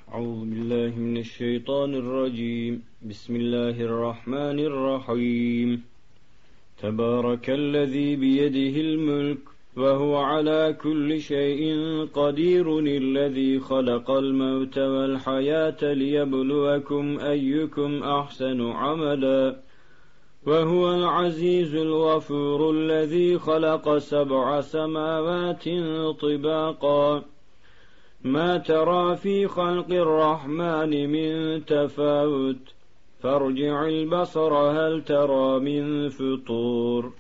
أعوذ بالله من الشيطان الرجيم. بسم الله الرحمن الرحيم. تبارك الذي بيده الملك وهو على كل شيء قدير، الذي خلق الموت والحياة ليبلوكم أيكم أحسن عملا، وهو العزيز الغفور، الذي خلق 7 سماوات طباقا، ما ترى في خلق الرحمن من تفاوت، فارجع البصر هل ترى من فطور،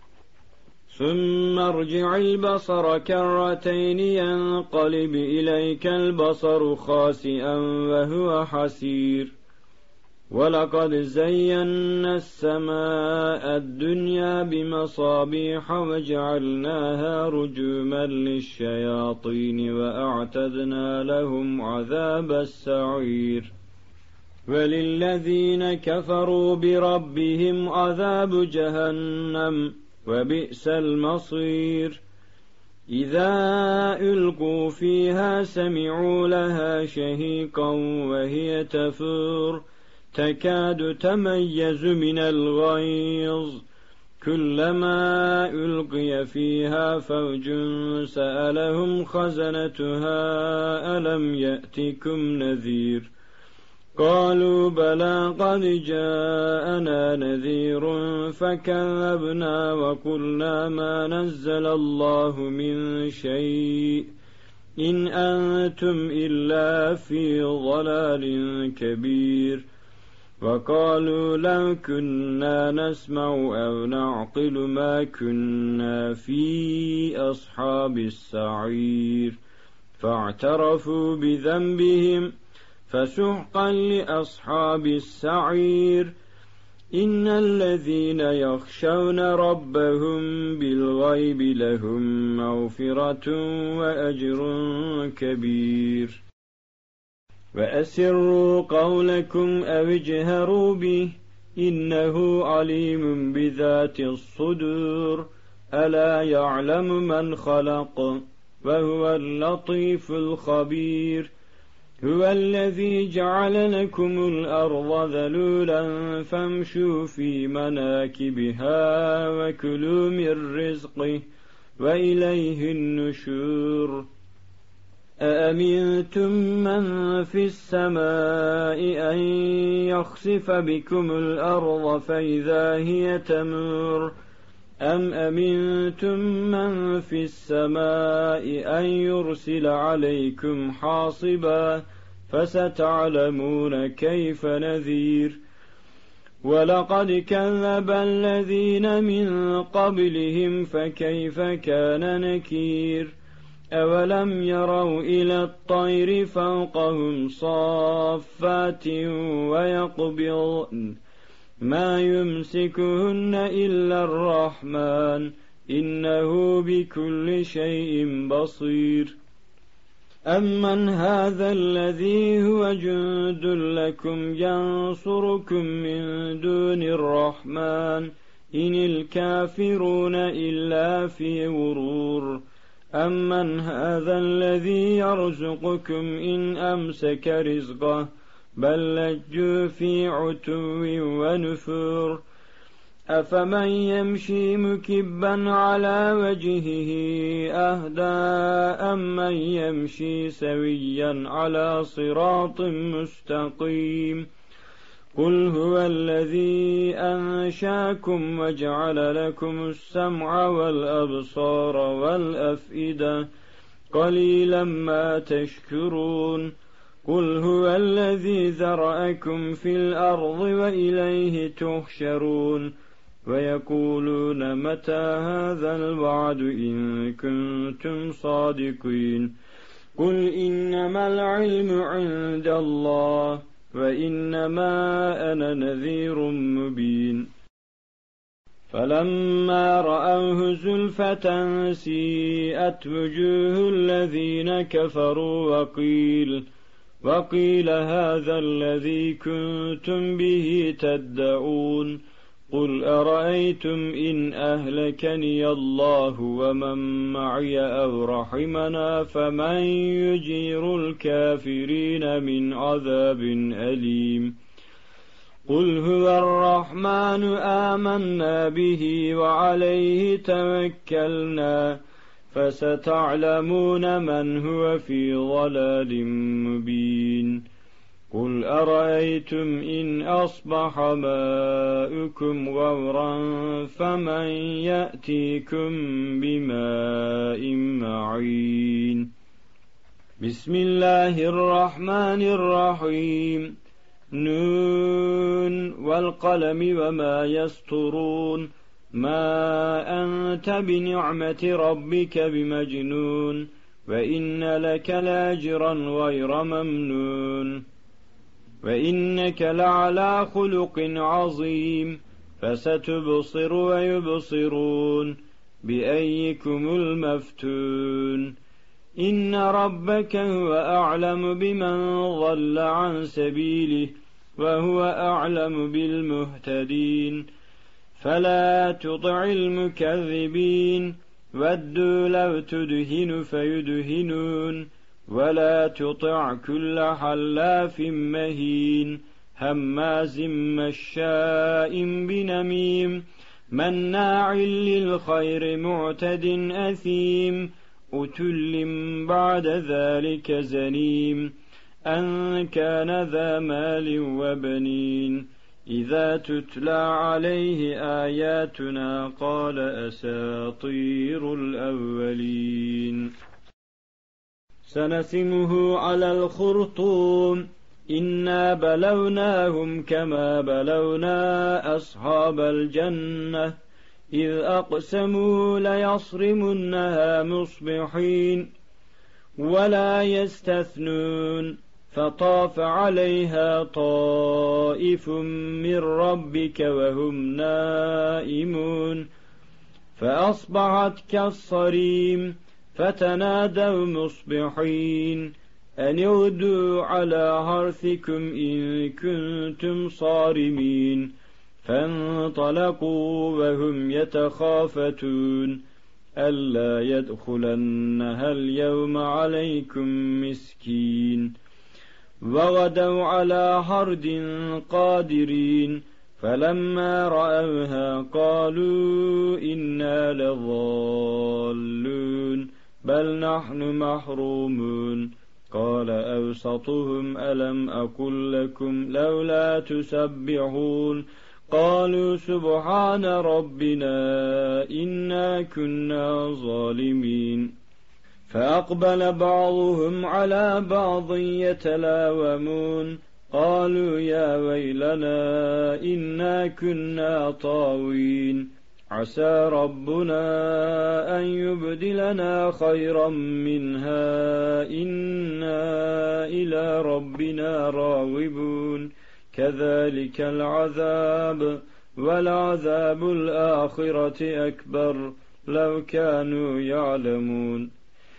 ثم ارجع البصر كرتين ينقلب إليك البصر خاسئا وهو حسير، ولقد زينا السماء الدنيا بمصابيح وجعلناها رجوما للشياطين وأعتدنا لهم عذاب السعير، وللذين كفروا بربهم عذاب جهنم وبئس المصير. إذا ألقوا فيها سمعوا لها شهيقا وهي تفور، تكاد تميز من الغيظ، كلما ألقي فيها فوج سألهم خزنتها ألم يأتكم نذير، قالوا بلى قد جاءنا نذير فكذبنا وقلنا ما نزل الله من شيء إن أنتم إلا في ضلال كبير، وقالوا لو كنا نسمع أو نعقل ما كنا في أصحاب السعير، فاعترفوا بذنبهم فسحقا لأصحاب السعير. إن الذين يخشون ربهم بالغيب لهم مغفرة وأجر كبير. وأسروا قولكم أو اجهروا به إنه عليم بذات الصدور، ألا يعلم من خلق وهو اللطيف الخبير. هو الذي جعل لكم الأرض ذلولا فامشوا في مناكبها وكلوا من رزقه وإليه النشور. أأمنتم من في السماء أن يخسف بكم الأرض فإذا هي تمور، أم أمنتم من في السماء أن يرسل عليكم حاصبا، فستعلمون كيف نذير. ولقد كذب الذين من قبلهم فكيف كان نكير. أولم يروا إلى الطير فوقهم صافات ويقبضن ما يمسكهن إلا الرحمن إنه بكل شيء بصير. أمن هذا الذي هو جند لكم ينصركم من دون الرحمن إن الكافرون إلا في غرور. أمن هذا الذي يرزقكم إن أمسك رزقه بل لجوا في عتو ونفور. أفمن يمشي مكبا على وجهه أهدى أمن يمشي سويا على صراط مستقيم. قل هو الذي أنشاكم وجعل لكم السمع والأبصار والأفئدة قليلا ما تشكرون. قل هو الذي ذرأكم في الأرض وإليه تحشرون. ويقولون متى هذا الوعد إن كنتم صادقين. قل إنما العلم عند الله وإنما أنا نذير مبين. فلما رأوه زلفة سيئت وجوه الذين كفروا وقيل هذا الذي كنتم به تدعون. قل أرأيتم إن أهلكني الله ومن معي أو رحمنا فمن يجير الكافرين من عذاب أليم قل هو الرحمن آمنا به وعليه توكلنا فستعلمون من هو في ضلال مبين قل أرأيتم إن أصبح ماؤكم غورا فمن يأتيكم بماء معين بسم الله الرحمن الرحيم نون والقلم وما يسطرون ما أنت بنعمة ربك بمجنون وإن لك لاجرا غير ممنون وإنك لعلى خلق عظيم فستبصر ويبصرون بأيكم المفتون إن ربك هو أعلم بمن ضل عن سبيله وهو أعلم بالمهتدين فلا تطع المكذبين ودوا لو تدهن فيدهنون ولا تطع كل حلاف مهين هماز مشاء بنميم مناع للخير معتد أثيم أتل بعد ذلك زنيم أن كان ذا مال وبنين إذا تتلى عليه آياتنا قال أساطير الأولين سنسمه على الخرطوم إنا بلوناهم كما بلونا أصحاب الجنة إذ أقسموا ليصرمنها مصبحين ولا يستثنون فطاف عليها طائف من ربك وهم نائمون فأصبحت كالصريم فتنادوا مصبحين أن اغدوا على حرثكم إن كنتم صارمين فانطلقوا وهم يتخافتون ألا يدخلنها اليوم عليكم مسكين وغدوا على حرد قادرين فلما رأوها قالوا إنا لضالون بل نحن محرومون قال أوسطهم ألم أقل لكم لولا تسبحون قالوا سبحان ربنا إنا كنا ظالمين فأقبل بعضهم على بعض يتلاومون قالوا يا ويلنا إنا كنا طاغين عسى ربنا أن يبدلنا خيرا منها إنا إلى ربنا راغبون كذلك العذاب ولعذاب الآخرة أكبر لو كانوا يعلمون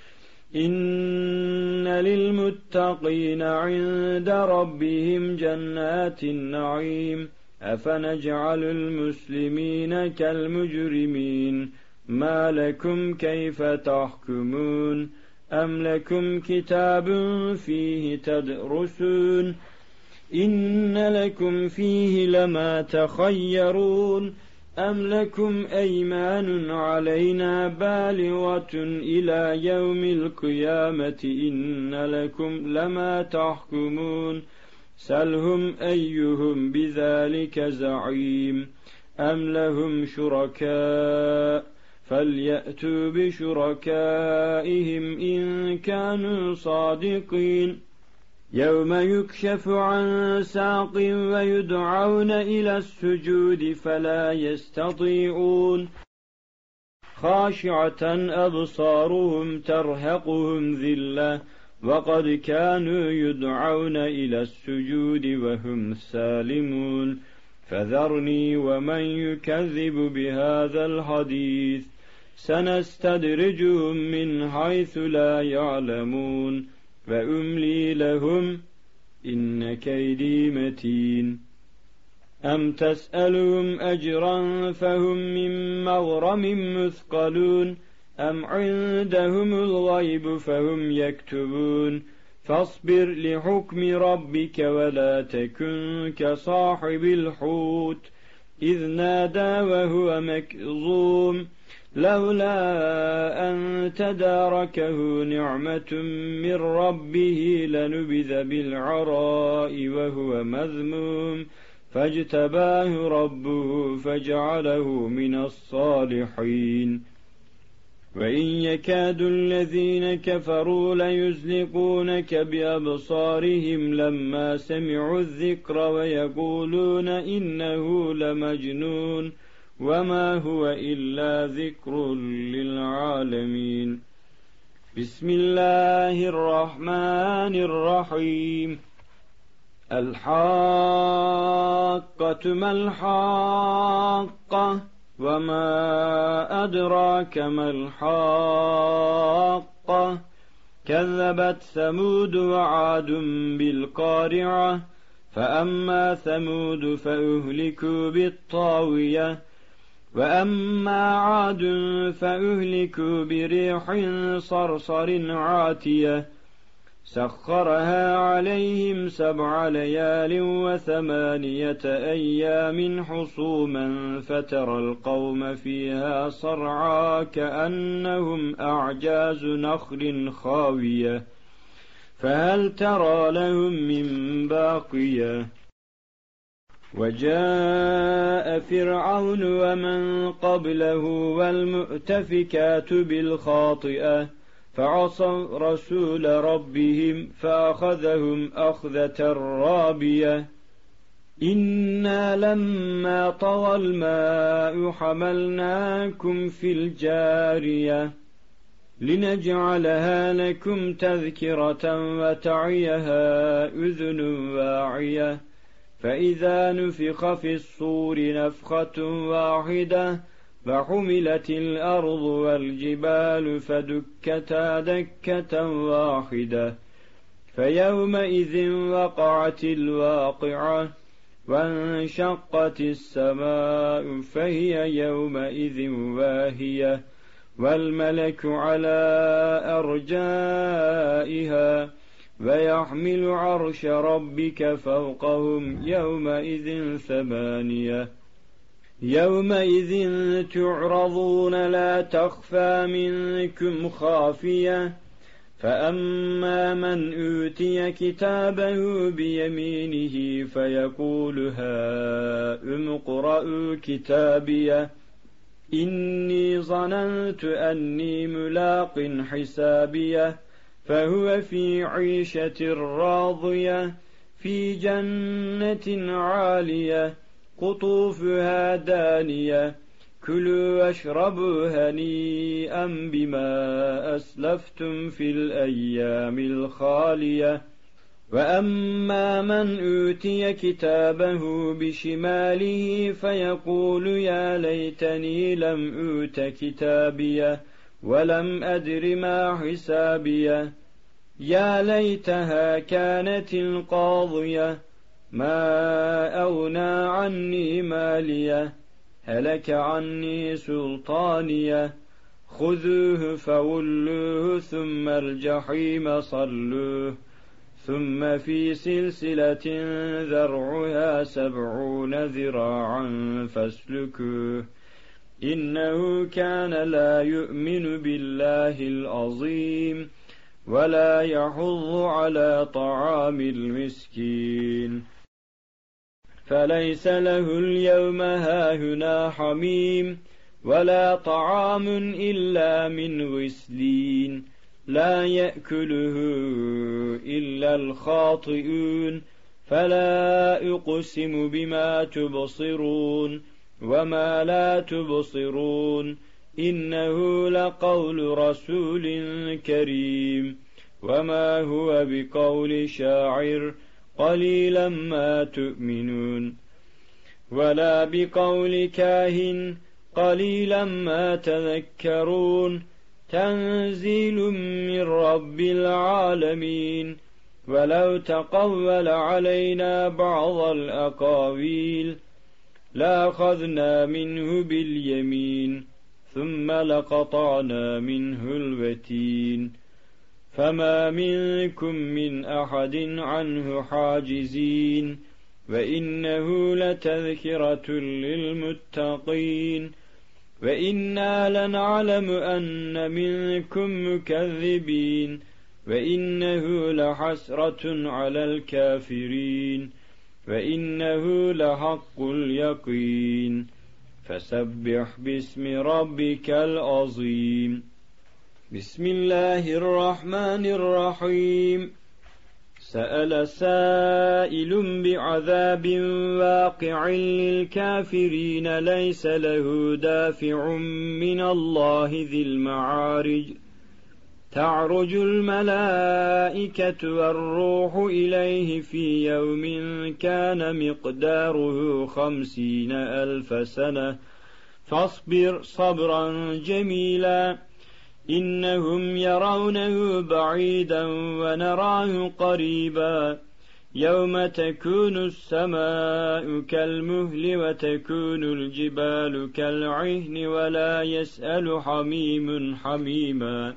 إن للمتقين عند ربهم جنات النعيم أفنجعل المسلمين كالمجرمين ما لكم كيف تحكمون أم لكم كتاب فيه تدرسون إن لكم فيه لما تخيرون أم لكم أيمان علينا بالغة إلى يوم القيامة إن لكم لما تحكمون سلهم أيهم بذلك زعيم أم لهم شركاء فليأتوا بشركائهم إن كانوا صادقين يوم يكشف عن ساق ويدعون إلى السجود فلا يستطيعون خاشعة أبصارهم ترهقهم ذلة وقد كانوا يدعون إلى السجود وهم سالمون فذرني ومن يكذب بهذا الحديث سنستدرجهم من حيث لا يعلمون وأملي لهم إن كيدي متين أم تسألهم أجرا فهم من مغرم مثقلون أم عندهم الغيب فهم يكتبون فاصبر لحكم ربك ولا تكن كصاحب الحوت إذ نادى وهو مكظوم لولا أن تداركه نعمة من ربه لنبذ بالعراء وهو مذموم فاجتباه ربه فجعله من الصالحين وإن يكاد الذين كفروا ليزلقونك بأبصارهم لما سمعوا الذكر ويقولون إنه لمجنون وما هو إلا ذكر للعالمين بسم الله الرحمن الرحيم الحاقة ما الحاقة وما أدراك ما الحاقة كذبت ثمود وعاد بالقارعة فأما ثمود فأهلكوا بالطاوية وأما عاد فأهلكوا بريح صرصر عاتية سخرها عليهم 7 ليال و8 أيام حصوما فترى القوم فيها صرعى كأنهم أعجاز نخل خاوية فهل ترى لهم من باقية وجاء فرعون ومن قبله والمؤتفكات بالخاطئة فعصوا رسول ربهم فأخذهم أخذة رابية إنا لما طغى الماء حملناكم في الجارية لنجعلها لكم تذكرة وتعيها أذن واعية فإذا نفخ في الصور نفخة واحدة فحملت الأرض والجبال فدكتا دكة واحدة فيومئذ وقعت الواقعة وانشقت السماء فهي يومئذ واهية والملك على أرجائها ويحمل عرش ربك فوقهم يومئذ 8 يومئذ تعرضون لا تخفى منكم خافية فأما من أوتي كتابه بيمينه فيقول هاؤم اقرءوا كتابيه إني ظننت أني ملاق حسابيه فهو في عيشة راضية في جنة عالية قطوفها دانية كلوا واشربوا هنيئا بما أسلفتم في الأيام الخالية وأما من أوتي كتابه بشماله فيقول يا ليتني لم أوت كتابيه ولم أدر ما حسابيه يا ليتها كانت القاضية ما أغنى عني ماليه هلك عني سلطانيه خذوه فغلوه ثم الجحيم صلوه ثم في سلسلة ذرعها 70 ذراعا فاسلكوه إنه كان لا يؤمن بالله العظيم ولا يحض على طعام المسكين فليس له اليوم هاهنا حميم ولا طعام إلا من غسلين لا يأكله إلا الخاطئون فلا أقسم بما تبصرون وما لا تبصرون إنه لقول رسول كريم وما هو بقول شاعر قليلا ما تؤمنون ولا بقول كاهن قليلا ما تذكرون تنزيل من رب العالمين ولو تقول علينا بعض الأقاويل لأخذنا منه باليمين ثم لقطعنا منه الوتين فما منكم من أحد عنه حاجزين وإنه لتذكرة للمتقين وإنا لنعلم أن منكم مكذبين وإنه لحسرة على الكافرين وإنه لحق اليقين فسبح باسم ربك العظيم بسم الله الرحمن الرحيم سأل سائل بعذاب واقع للكافرين ليس له دافع من الله ذي المعارج تعرج الملائكة والروح إليه في يوم كان مقداره 50,000 سنة فاصبر صبرا جميلا إنهم يرونه بعيدا ونراه قريبا يوم تكون السماء كالمهل وتكون الجبال كالعهن ولا يسأل حميم حميما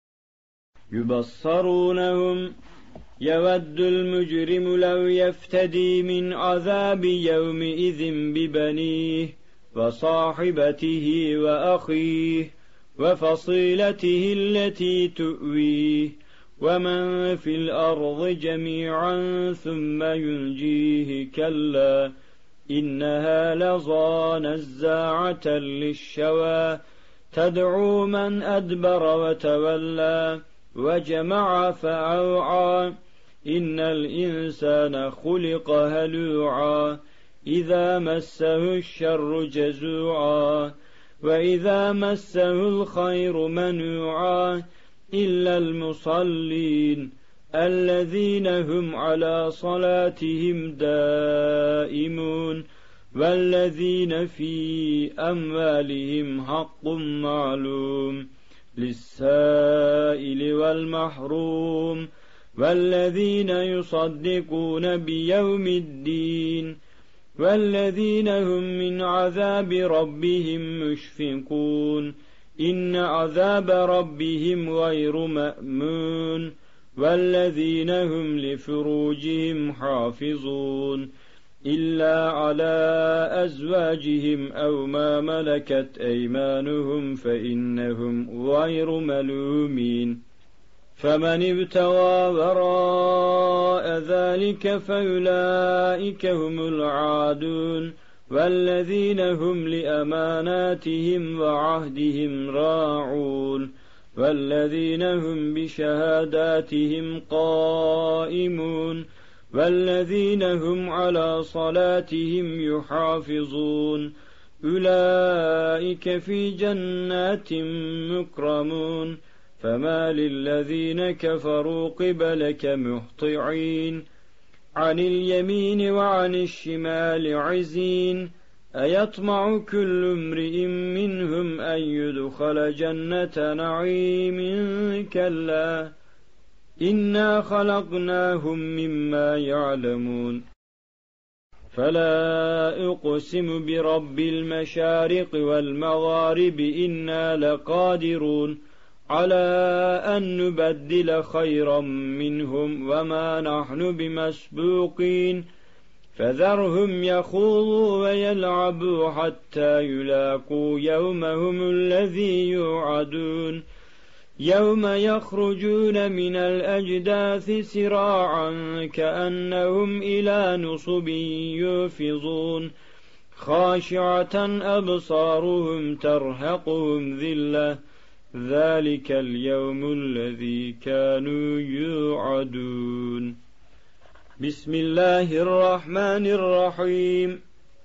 يبصرونهم يود المجرم لو يفتدي من عذاب يومئذ ببنيه وصاحبته وأخيه وفصيلته التي تؤويه ومن في الأرض جميعا ثم ينجيه كلا إنها لظى نزاعة للشوى تدعو من أدبر وتولى وجمع فأوعى إن الإنسان خلق هلوعا إذا مسه الشر جزوعا وإذا مسه الخير منوعا إلا المصلين الذين هم على صلاتهم دائمون والذين في أموالهم حق معلوم للسائل والمحروم والذين يصدقون بيوم الدين والذين هم من عذاب ربهم مشفقون إن عذاب ربهم غير مأمون والذين هم لفروجهم حافظون إلا على أزواجهم أو ما ملكت أيمانهم فإنهم غير ملومين فمن ابتغى وراء ذلك فأولئك هم العادون والذين هم لأماناتهم وعهدهم راعون والذين هم بشهاداتهم قائمون والذين هم على صلاتهم يحافظون أولئك في جنات مكرمون فما للذين كفروا قبلك مهطعين عن اليمين وعن الشمال عزين أيطمع كل امرئ منهم أن يدخل جنة نعيم كلا إنا خلقناهم مما يعلمون فلا أقسم برب المشارق والمغارب إنا لقادرون على أن نبدل خيرا منهم وما نحن بمسبوقين فذرهم يخوضوا ويلعبوا حتى يلاقوا يومهم الذي يوعدون يوم يخرجون من الأجداث سراعا كأنهم إلى نصب يوفضون خاشعة أبصارهم ترهقهم ذلة ذلك اليوم الذي كانوا يوعدون بسم الله الرحمن الرحيم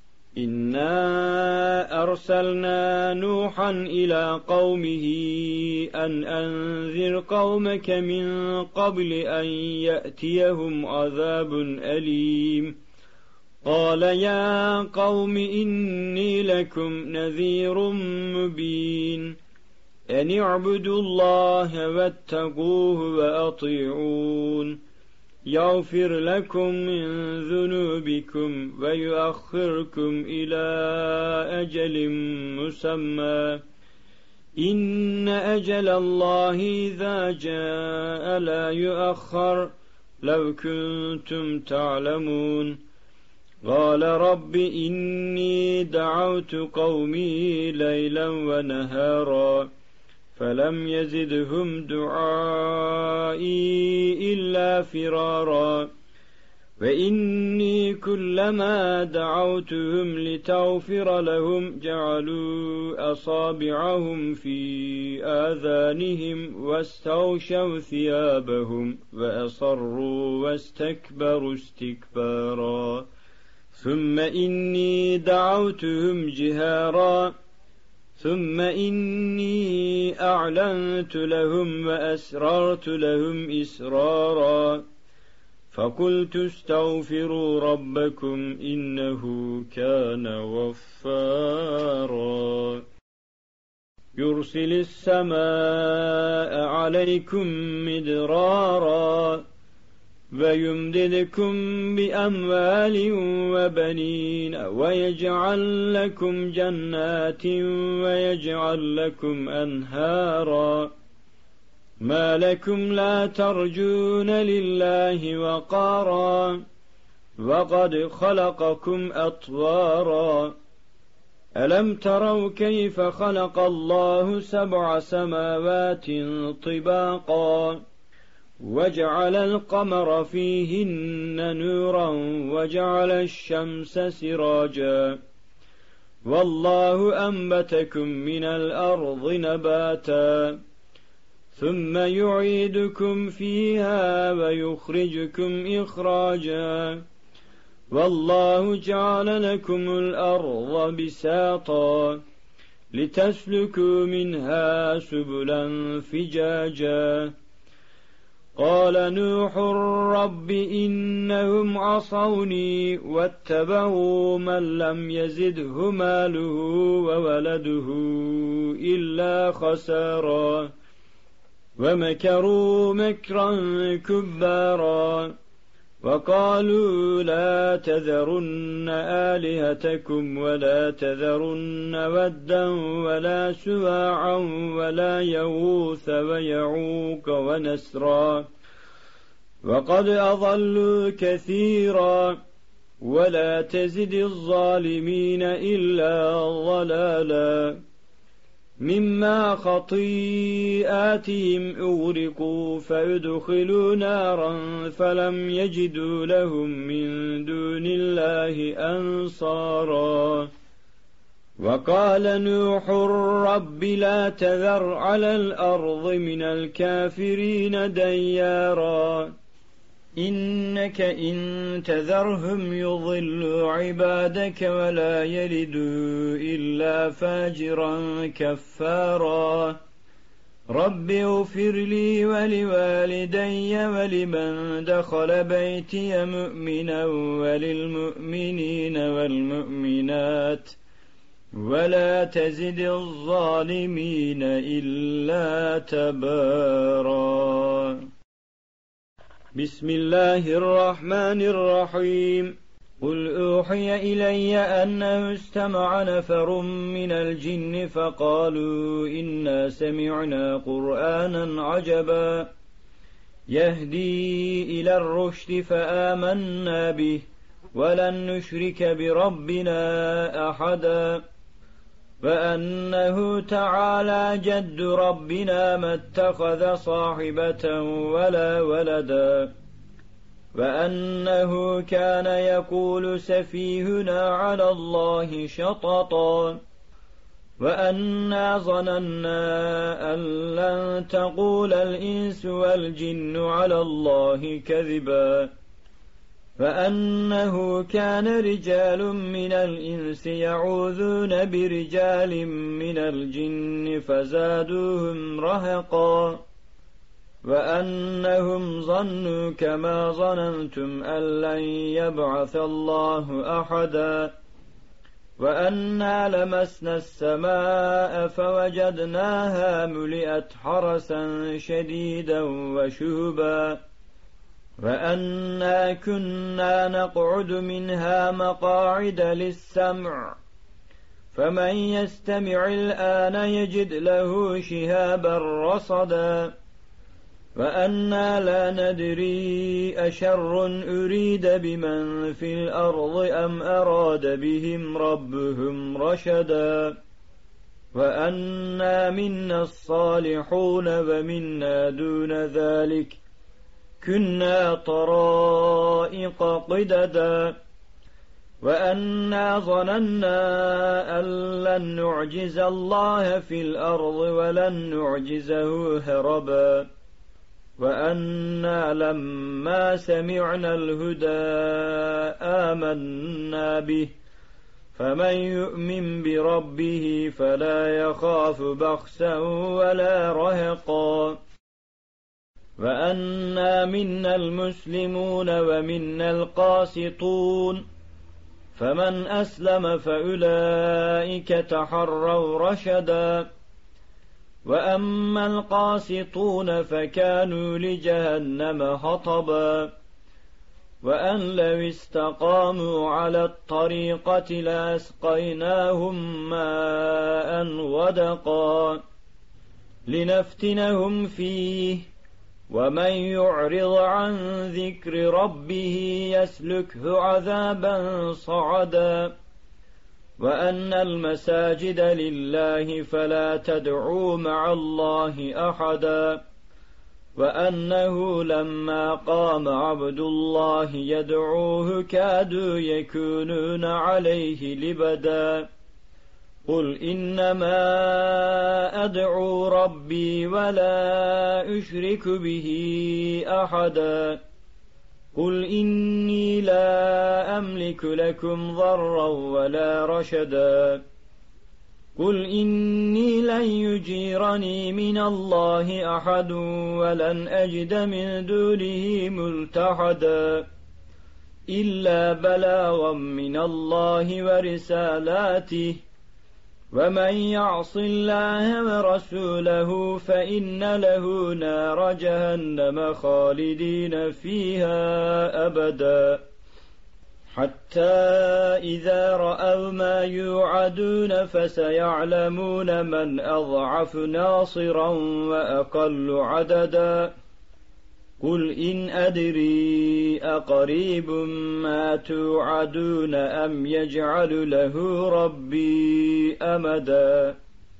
إنا أرسلنا نوحا إلى قومه أن أنذر قومك من قبل أن يأتيهم عذاب أليم قال يا قوم إني لكم نذير مبين أن اعبدوا الله واتقوه وأطيعون يغفر لكم من ذنوبكم ويؤخركم إلى أجل مسمى إن أجل الله إذا جاء لا يؤخر لو كنتم تعلمون قال رب إني دعوت قومي ليلا ونهارا فلم يزدهم دعائي إلا فرارا وإني كلما دعوتهم لتغفر لهم جعلوا أصابعهم في آذانهم واستغشوا ثيابهم وأصروا واستكبروا استكبارا ثم إني دعوتهم جهارا ثم إني أعلنت لهم وأسررت لهم إسرارا فقلت استغفروا ربكم إنه كان غفارا يرسل السماء عليكم مدرارا ويمددكم بأموال وبنين ويجعل لكم جنات ويجعل لكم أنهارا ما لكم لا ترجون لله وقارا وقد خلقكم أطوارا ألم تروا كيف خلق الله 7 سماوات طباقا وجعل القمر فيهن نورا وجعل الشمس سراجا والله أنبتكم من الأرض نباتا ثم يعيدكم فيها ويخرجكم إخراجا والله جعل لكم الأرض بساطا لتسلكوا منها سبلا فجاجا قال نوح رب إنهم عصوني واتبعوا من لم يزده ماله وولده إلا خسارا ومكروا مكرا كبارا وقالوا لا تذرن آلهتكم ولا تذرن ودا ولا سواعا ولا يغوث ويعوق ونسرا وقد أضلوا كثيرا ولا تزد الظالمين إلا ضلالا مما خطيئاتهم أغرقوا فادخلوا نارا فلم يجدوا لهم من دون الله أنصارا وقال نوح رب لا تذر على الأرض من الكافرين ديارا إنك إن تذرهم يضلوا عبادك ولا يلدوا إلا فاجرا كفارا رب اغفر لي ولوالدي ولمن دخل بيتي مؤمنا وللمؤمنين والمؤمنات ولا تزد الظالمين إلا تبارا بسم الله الرحمن الرحيم قل أوحي إلي أنه استمع نفر من الجن فقالوا إنا سمعنا قرآنا عجبا يهدي إلى الرشد فآمنا به ولن نشرك بربنا أحدا وأنه تعالى جد ربنا ما اتخذ صاحبة ولا ولدا وأنه كان يقول سفيهنا على الله شططا وأنا ظننا أن لن تقول الإنس والجن على الله كذبا وأنه كان رجال من الإنس يعوذون برجال من الجن فزادوهم رهقا وأنهم ظنوا كما ظننتم أن لن يبعث الله أحدا وأنا لمسنا السماء فوجدناها ملئت حرسا شديدا وشهبا وأنا كنا نقعد منها مقاعد للسمع فمن يستمع الآن يجد له شهابا رصدا وأنا لا ندري أشر أريد بمن في الأرض أم أراد بهم ربهم رشدا وأنا منا الصالحون ومنا دون ذلك كنا طرائق قددا وأنا ظننا أن لن نعجز الله في الأرض ولن نعجزه هربا وأنا لما سمعنا الهدى آمنا به فمن يؤمن بربه فلا يخاف بخسا ولا رهقا وأنا منا المسلمون ومنا القاسطون فمن أسلم فأولئك تحروا رشدا وأما القاسطون فكانوا لجهنم حطبا وأن لو استقاموا على الطريقة لأسقيناهم ماء غدقا لنفتنهم فيه ومن يعرض عن ذكر ربه يسلكه عذابا صعدا وأن المساجد لله فلا تدعوا مع الله أحدا وأنه لما قام عبد الله يدعوه كادوا يكونون عليه لبدا قل إنما أدعو ربي ولا أشرك به أحدا قل إني لا أملك لكم ضرا ولا رشدا قل إني لن يجيرني من الله أحد ولن أجد من دونه ملتحدا إلا بلاغا من الله ورسالاته ومن يعص الله ورسوله فإن له نار جهنم خالدين فيها أبدا حتى إذا رأوا ما يوعدون فسيعلمون من أضعف ناصرا وأقل عددا قل إن أدري أقريب ما توعدون أم يجعل له ربي أمدا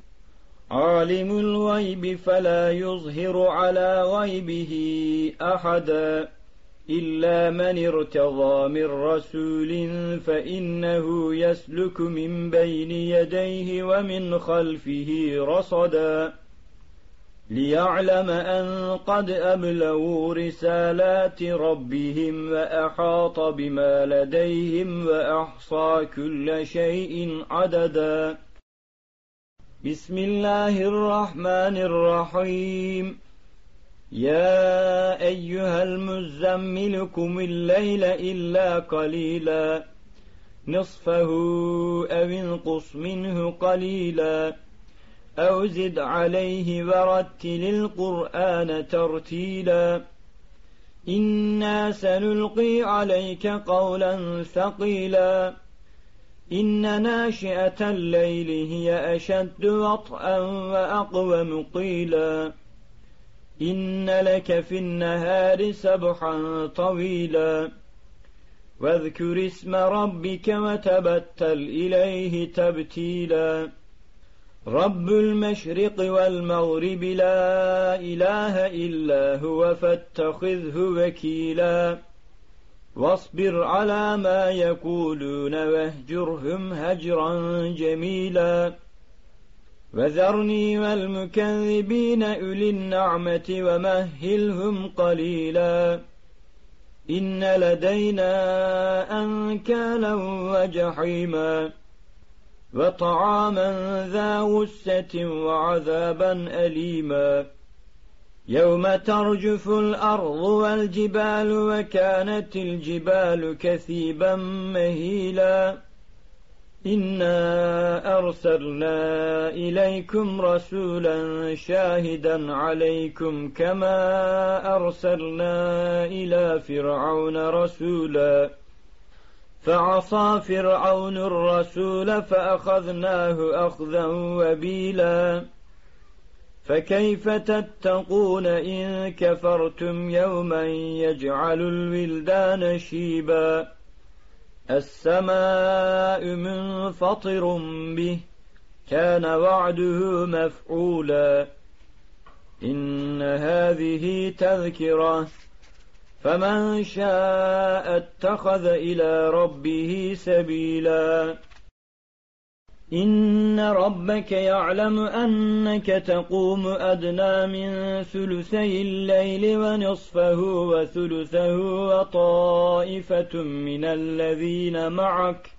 عالم الغيب فلا يظهر على غيبه أحدا إلا من ارتضى من رسول فإنه يسلك من بين يديه ومن خلفه رصدا ليعلم أن قد أبلغوا رسالات ربهم وأحاط بما لديهم وأحصى كل شيء عددا بسم الله الرحمن الرحيم يا أيها المزمل قم الليل إلا قليلا نصفه أو انقص منه قليلا أو زد عليه ورتل القرآن ترتيلا إنا سنلقي عليك قولا ثقيلا إن ناشئة الليل هي أشد وطئا وأقوم قيلا إن لك في النهار سبحا طويلا واذكر اسم ربك وتبتل إليه تبتيلا رب المشرق والمغرب لا إله إلا هو فاتخذه وكيلا واصبر على ما يقولون واهجرهم هجرا جميلا وذرني والمكذبين أولي النعمة ومهلهم قليلا إن لدينا أنكالا وجحيما وطعاما ذا غصة وعذابا أليما يوم ترجف الأرض والجبال وكانت الجبال كثيبا مهيلا إنا أرسلنا إليكم رسولا شاهدا عليكم كما أرسلنا إلى فرعون رسولا فعصى فرعون الرسول فأخذناه أخذا وبيلا فكيف تتقون إن كفرتم يوما يجعل الولدان شيبا السماء منفطر به كان وعده مفعولا إن هذه تذكرة فمن شاء اتخذ إلى ربه سبيلا إن ربك يعلم أنك تقوم أدنى من ثلثي الليل ونصفه وثلثه وطائفة من الذين معك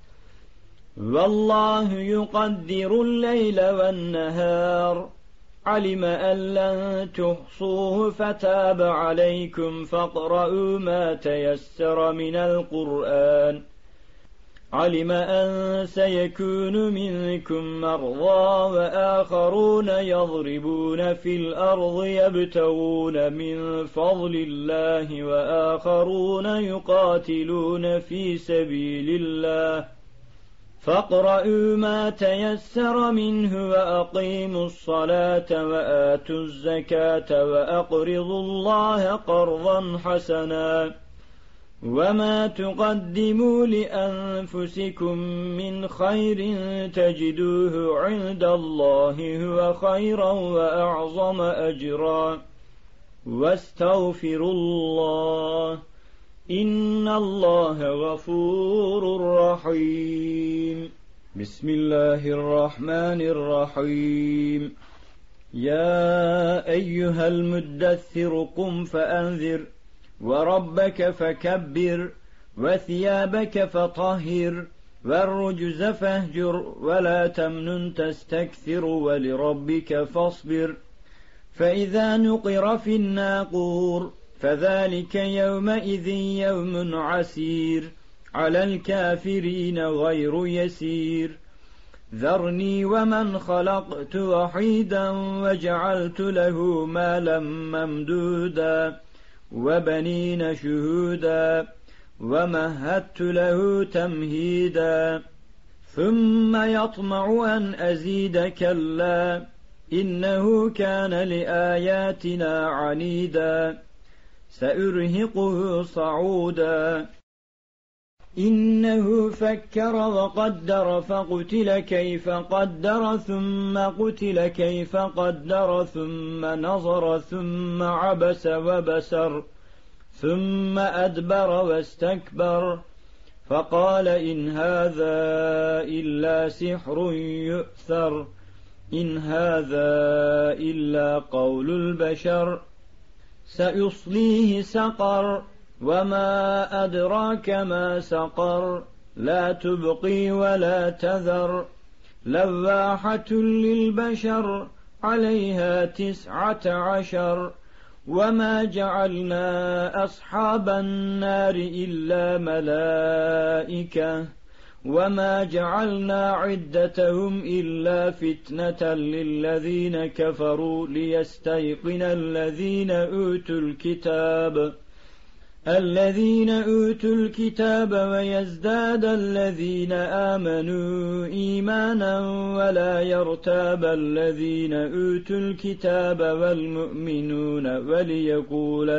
والله يقدر الليل والنهار علم أن لن تحصوه فتاب عليكم فاقرؤوا ما تيسر من القرآن علم أن سيكون منكم مرضى وآخرون يضربون في الأرض يبتغون من فضل الله وآخرون يقاتلون في سبيل الله فاقرؤوا ما تيسر منه وأقيموا الصلاة وآتوا الزكاة وأقرضوا الله قرضا حسنا وما تقدموا لأنفسكم من خير تجدوه عند الله هو خيرا وأعظم أجرا واستغفروا الله إن الله غفور رحيم بسم الله الرحمن الرحيم يا أيها المدثر قم فأنذر وربك فكبر وثيابك فطهر والرجز فاهجر ولا تمنن تستكثر ولربك فاصبر فإذا نقر في الناقور فذلك يومئذ يوم عسير على الكافرين غير يسير ذرني ومن خلقت وحيدا وجعلت له مالا ممدودا وبنين شهودا ومهدت له تمهيدا ثم يطمع أن أزيد كلا إنه كان لآياتنا عنيدا سأرهقه صعودا إنه فكر وقدر فقتل كيف قدر ثم قتل كيف قدر ثم نظر ثم عبس وبسر ثم أدبر واستكبر فقال إن هذا إلا سحر يؤثر إن هذا إلا قول البشر سيصليه سقر وما أدراك ما سقر لا تبقي ولا تذر لواحة للبشر عليها 19 وما جعلنا أصحاب النار إلا ملائكة وما جعلنا عدتهم إلا فتنة للذين كفروا ليستيقن الذين أوتوا الكتاب ويزداد الذين آمنوا إيمانا ولا يرتاب الذين أوتوا الكتاب والمؤمنون وليقول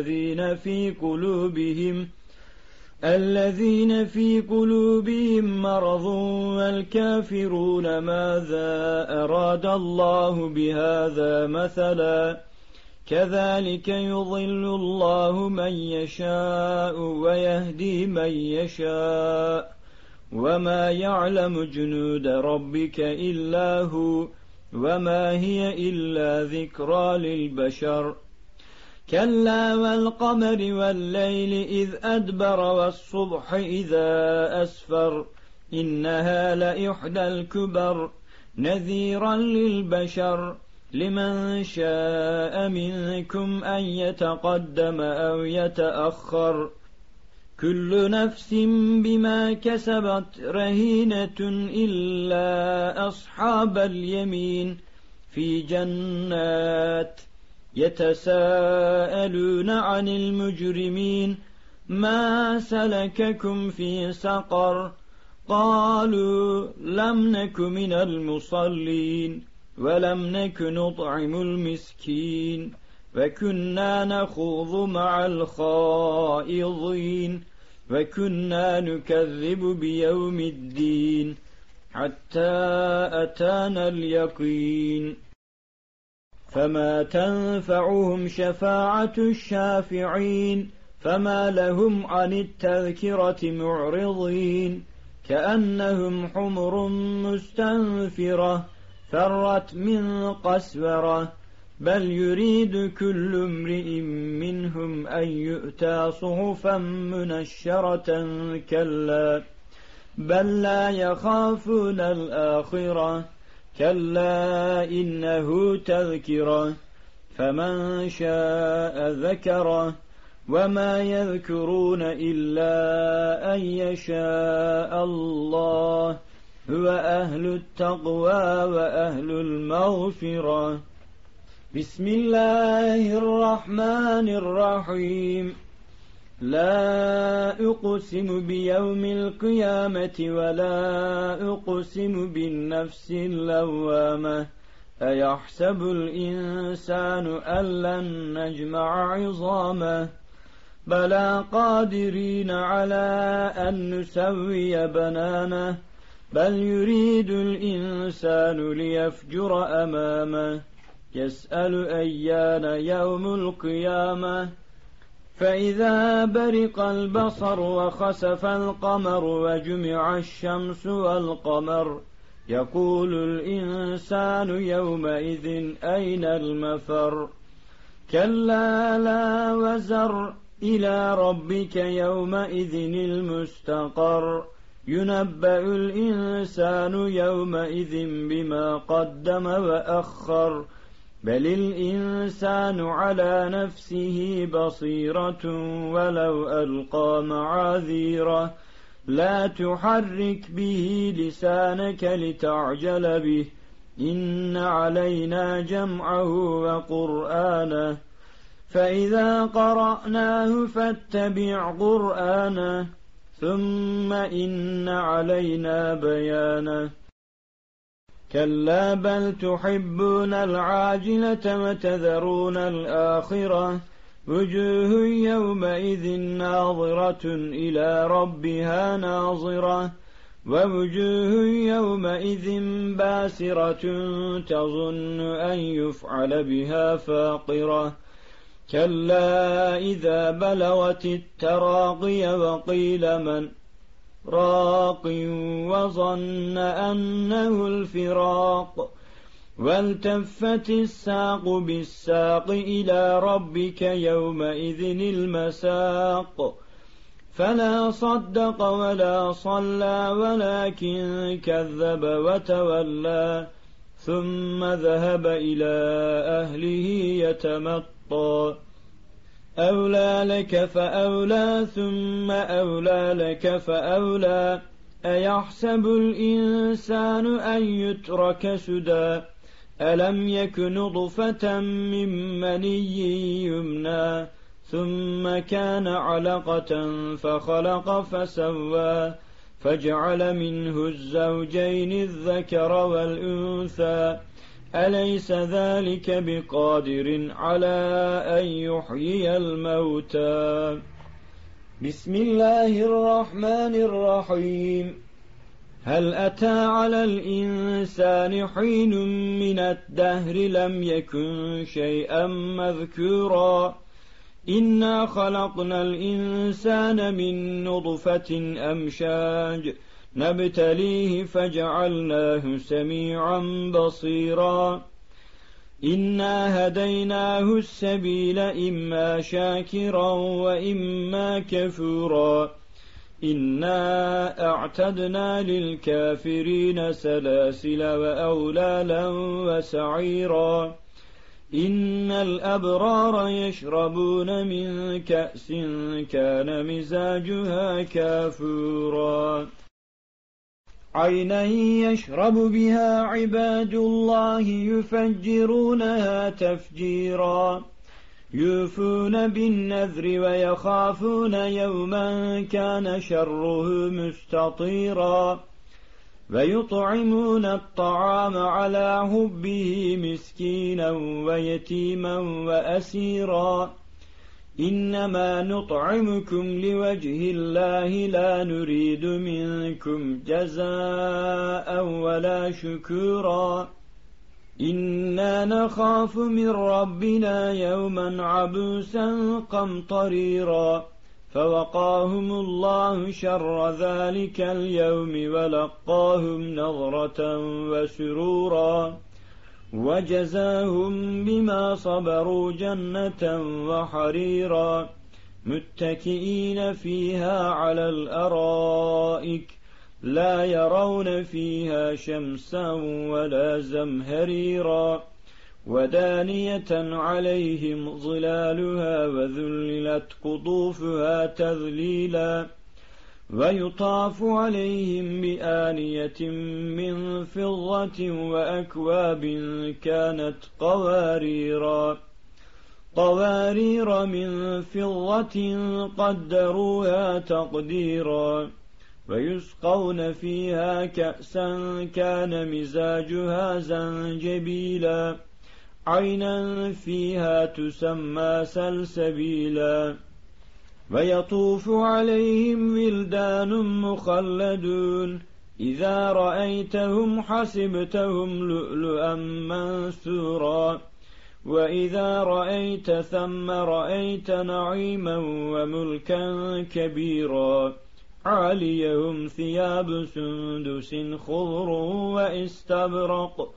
الذين في قلوبهم مرض والكافرون ماذا أراد الله بهذا مثلا كذلك يضل الله من يشاء ويهدي من يشاء وما يعلم جنود ربك إلا هو وما هي إلا ذكرى للبشر كلا والقمر والليل إذ أدبر والصبح إذا أسفر إنها لإحدى الكبر نذيرا للبشر لمن شاء منكم أن يتقدم أو يتأخر كل نفس بما كسبت رهينة إلا أصحاب اليمين في جنات يتساءلون عن المجرمين ما سلككم في سقر قالوا لم نك من المصلين ولم نك نطعم المسكين وكنا نخوض مع الخائضين وكنا نكذب بيوم الدين حتى أتانا اليقين فما تنفعهم شفاعة الشافعين فما لهم عن التذكرة معرضين كأنهم حمر مستنفرة فرت من قسورة بل يريد كل امرئ منهم أن يؤتى صحفا منشرة كلا بل لا يخافون الآخرة كلا إنه تذكرة فمن شاء ذكره وما يذكرون إلا أن يشاء الله هو أهل التقوى وأهل المغفرة. بسم الله الرحمن الرحيم. لا أقسم بيوم القيامة ولا أقسم بالنفس اللوامة أيحسب الإنسان أن لن نجمع عظامه بلى قادرين على أن نسوي بنانه بل يريد الإنسان ليفجر أمامه يسأل أيان يوم القيامة فإذا برق البصر وخسف القمر وجمع الشمس والقمر يقول الإنسان يومئذ أين المفر كلا لا وزر إلى ربك يومئذ المستقر ينبأ الإنسان يومئذ بما قدم وأخر بل الإنسان على نفسه بصيرة ولو ألقى معاذيره لا تحرك به لسانك لتعجل به إن علينا جمعه وقرآنه فإذا قرأناه فاتبع قرآنه ثم إن علينا بيانه كلا بل تحبون العاجلة وتذرون الآخرة وجوه يومئذ ناظرة إلى ربها ناظرة ووجوه يومئذ باسرة تظن أن يفعل بها فاقرة كلا إذا بلغت التراقي وقيل من راق وظن أنه الفراق والتفت الساق بالساق إلى ربك يومئذ المساق فلا صدق ولا صلى ولكن كذب وتولى ثم ذهب إلى أهله يتمطى أولى لك فأولى ثم أولى لك فأولى أيحسب الإنسان أن يترك سدى ألم يك نطفة من مني يمنى ثم كان علقة فخلق فسوى فجعل منه الزوجين الذكر والأنثى أليس ذلك بقادر على أن يحيي الموتى بسم الله الرحمن الرحيم هل أتى على الإنسان حين من الدهر لم يكن شيئا مذكورا إنا خلقنا الإنسان من نطفة أمشاج نبتليه فجعلناه سميعا بصيرا إنا هديناه السبيل إما شاكرا وإما كفورا إنا أعتدنا للكافرين سلاسل وأغلالا وسعيرا إن الأبرار يشربون من كأس كان مزاجها كافورا عينا يشرب بها عباد الله يفجرونها تفجيرا يوفون بالنذر ويخافون يوما كان شره مستطيرا ويطعمون الطعام على حبه مسكينا ويتيما وأسيرا إنما نطعمكم لوجه الله لا نريد منكم جزاء ولا شكورا إنا نخاف من ربنا يوما عبوسا قمطريرا فوقاهم الله شر ذلك اليوم ولقاهم نظرة وسرورا وجزاهم بما صبروا جنة وحريرا متكئين فيها على الأرائك لا يرون فيها شمسا ولا زمهريرا ودانية عليهم ظلالها وذللت قطوفها تذليلا ويطاف عليهم بآنية من فضة وأكواب كانت قوارير من فضة قدروها تقديرا ويسقون فيها كأسا كان مزاجها زنجبيلا عينا فيها تسمى سلسبيلا ويطوف عليهم ولدان مخلدون إذا رأيتهم حسبتهم لؤلؤا منثورا وإذا رأيت ثم رأيت نعيما وملكا كبيرا عاليهم ثياب سندس خضر واستبرق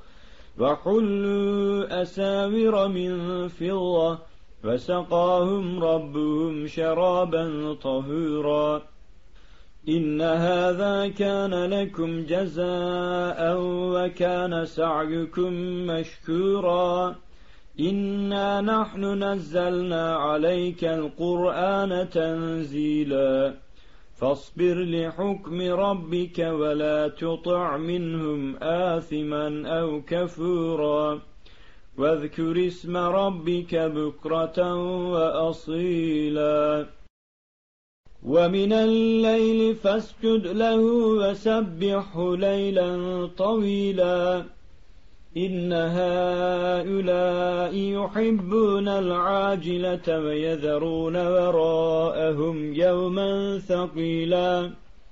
وحلوا أساور من فضة فسقاهم ربهم شرابا طهورا إن هذا كان لكم جزاء وكان سعيكم مشكورا إنا نحن نزلنا عليك القرآن تنزيلا فاصبر لحكم ربك ولا تطع منهم آثما أو كفورا واذكر اسم ربك بكرة وأصيلا ومن الليل فاسجد له وسبحه ليلا طويلا إن هؤلاء يحبون العاجلة ويذرون وراءهم يوما ثقيلا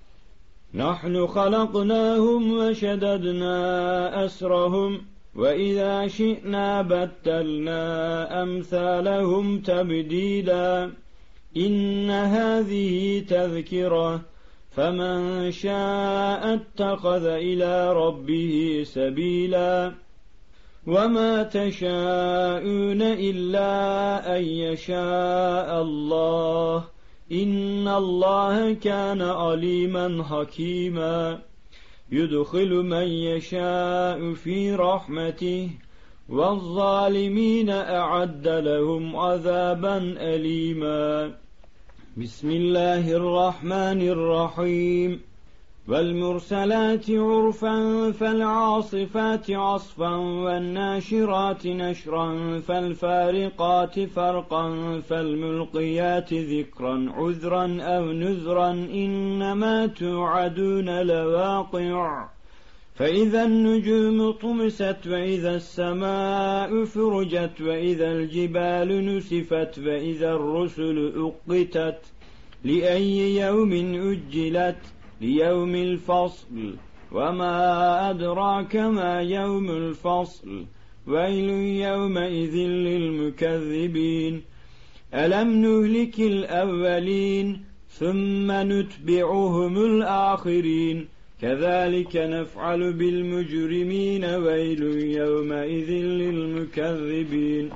نحن خلقناهم وشددنا أسرهم وإذا شئنا بدلنا أمثالهم تبديلا إن هذه تذكرة فمن شاء اتخذ إلى ربه سبيلا وما تشاءون إلا أن يشاء الله إن الله كان عليما حكيما يدخل من يشاء في رحمته والظالمين أعد لهم عذابا أليما بسم الله الرحمن الرحيم والمرسلات عرفا فالعاصفات عصفا والناشرات نشرا فالفارقات فرقا فالملقيات ذكرا عذرا أو نذرا إنما توعدون لواقع فإذا النجوم طمست وإذا السماء فرجت وإذا الجبال نسفت وإذا الرسل أقتت لأي يوم أجلت ليوم الفصل وما أدراك ما يوم الفصل ويل يومئذ للمكذبين ألم نهلك الأولين ثم نتبعهم الآخرين كذلك نفعل بالمجرمين ويل يومئذ للمكذبين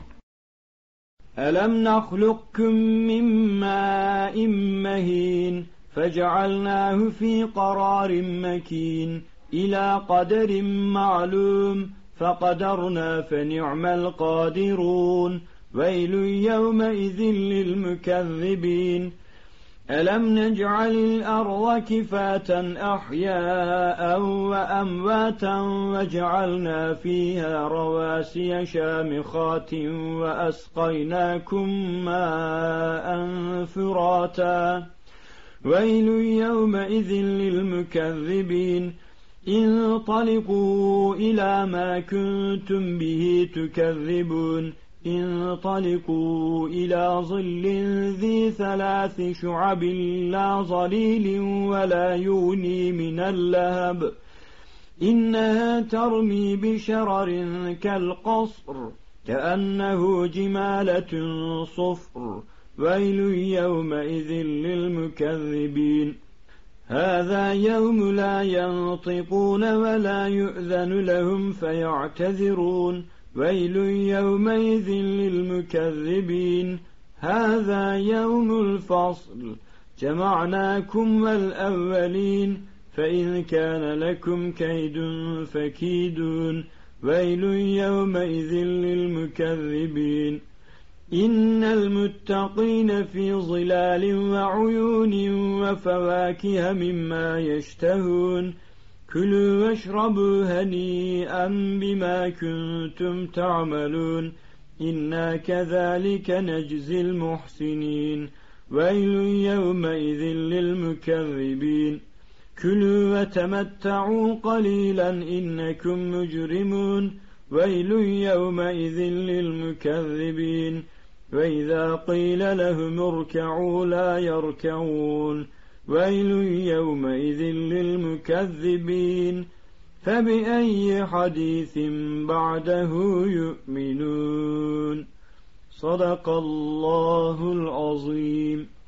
ألم نخلقكم من ماء مهين فجعلناه في قرار مكين إلى قدر معلوم فقدرنا فنعم القادرون ويل يومئذ للمكذبين ألم نجعل الأرض كفاة أحياء وأمواتا وجعلنا فيها رواسي شامخات وأسقيناكم ماء فراتا ويل يومئذ للمكذبين انطلقوا إلى ما كنتم به تكذبون انطلقوا إلى ظل ذي 3 شعب لا ظليل ولا يغني من اللهب إنها ترمي بشرر كالقصر كأنه جمالة صفر ويل يومئذ للمكذبين هذا يوم لا ينطقون ولا يؤذن لهم فيعتذرون ويل يومئذ للمكذبين هذا يوم الفصل جمعناكم والأولين فإن كان لكم كيد فكيدون ويل يومئذ للمكذبين إن المتقين في ظلال وعيون وفواكه مما يشتهون كلوا واشربوا هنيئا بما كنتم تعملون إنا كذلك نجزي المحسنين ويل يومئذ للمكذبين كلوا وتمتعوا قليلا إنكم مجرمون ويل يومئذ للمكذبين وإذا قيل لهم اركعوا لا يركعون ويل يومئذ للمكذبين فبأي حديث بعده يؤمنون صدق الله العظيم.